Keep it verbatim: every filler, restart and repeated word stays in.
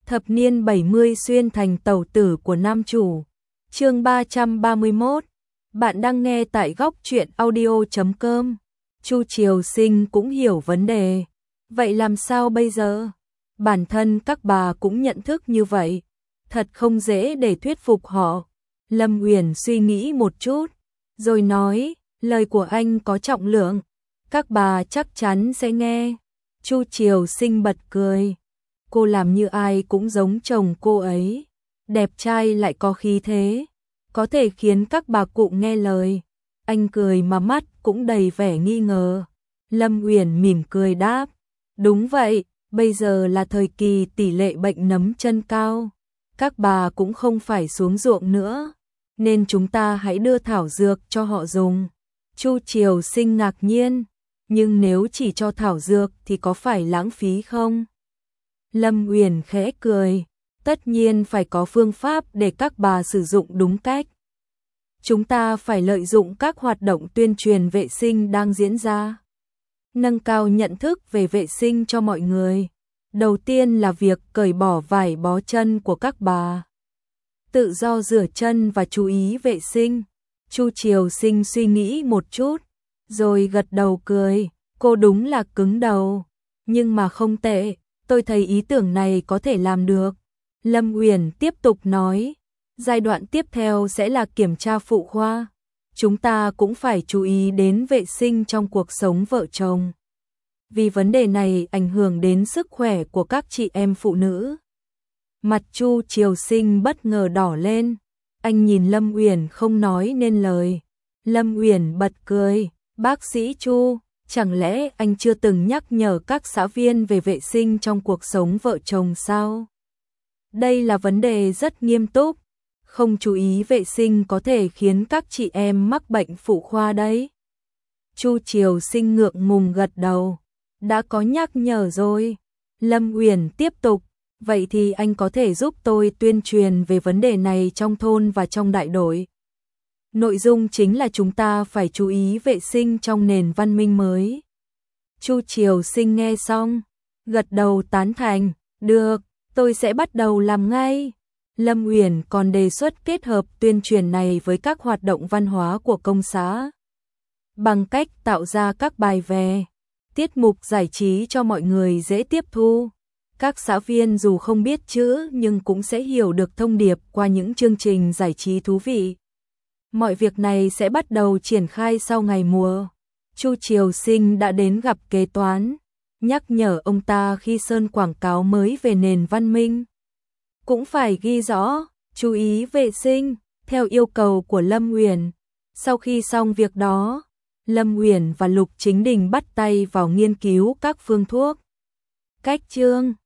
Thập niên bảy mươi xuyên thành tẩu tử của nam chủ. Chương ba trăm ba mươi mốt. Bạn đang nghe tại góc truyện audio chấm com. Chu Triều Sinh cũng hiểu vấn đề. Vậy làm sao bây giờ? Bản thân các bà cũng nhận thức như vậy. Thật không dễ để thuyết phục họ. Lâm Uyển suy nghĩ một chút, rồi nói, lời của anh có trọng lượng. Các bà chắc chắn sẽ nghe. Chu Triều Sinh bật cười. Cô làm như ai cũng giống chồng cô ấy. Đẹp trai lại có khí thế. Có thể khiến các bà cụ nghe lời. Anh cười mà mắt cũng đầy vẻ nghi ngờ. Lâm Uyển mỉm cười đáp. Đúng vậy, bây giờ là thời kỳ tỷ lệ bệnh nấm chân cao. Các bà cũng không phải xuống ruộng nữa. Nên chúng ta hãy đưa thảo dược cho họ dùng. Chu Triều Sinh ngạc nhiên. Nhưng nếu chỉ cho thảo dược thì có phải lãng phí không? Lâm Uyển khẽ cười. Tất nhiên phải có phương pháp để các bà sử dụng đúng cách. Chúng ta phải lợi dụng các hoạt động tuyên truyền vệ sinh đang diễn ra. Nâng cao nhận thức về vệ sinh cho mọi người. Đầu tiên là việc cởi bỏ vải bó chân của các bà. Tự do rửa chân và chú ý vệ sinh. Chu Triều Sinh suy nghĩ một chút, rồi gật đầu cười. Cô đúng là cứng đầu, nhưng mà không tệ, tôi thấy ý tưởng này có thể làm được. Lâm Uyển tiếp tục nói, giai đoạn tiếp theo sẽ là kiểm tra phụ khoa. Chúng ta cũng phải chú ý đến vệ sinh trong cuộc sống vợ chồng. Vì vấn đề này ảnh hưởng đến sức khỏe của các chị em phụ nữ. Mặt Chu Triều Sinh bất ngờ đỏ lên. Anh nhìn Lâm Uyển không nói nên lời. Lâm Uyển bật cười, bác sĩ Chu, chẳng lẽ anh chưa từng nhắc nhở các xã viên về vệ sinh trong cuộc sống vợ chồng sao? Đây là vấn đề rất nghiêm túc. Không chú ý vệ sinh có thể khiến các chị em mắc bệnh phụ khoa đấy. Chu Triều Sinh ngượng ngùng gật đầu. Đã có nhắc nhở rồi. Lâm Uyển tiếp tục. Vậy thì anh có thể giúp tôi tuyên truyền về vấn đề này trong thôn và trong đại đội. Nội dung chính là chúng ta phải chú ý vệ sinh trong nền văn minh mới. Chu Triều Sinh nghe xong, gật đầu tán thành. Được, tôi sẽ bắt đầu làm ngay. Lâm Uyển còn đề xuất kết hợp tuyên truyền này với các hoạt động văn hóa của công xã. Bằng cách tạo ra các bài về, tiết mục giải trí cho mọi người dễ tiếp thu. Các xã viên dù không biết chữ nhưng cũng sẽ hiểu được thông điệp qua những chương trình giải trí thú vị. Mọi việc này sẽ bắt đầu triển khai sau ngày mùa. Chu Triều Sinh đã đến gặp kế toán, nhắc nhở ông ta khi sơn quảng cáo mới về nền văn minh. Cũng phải ghi rõ, chú ý vệ sinh, theo yêu cầu của Lâm Uyển. Sau khi xong việc đó, Lâm Uyển và Lục Chính Đình bắt tay vào nghiên cứu các phương thuốc, cách chương.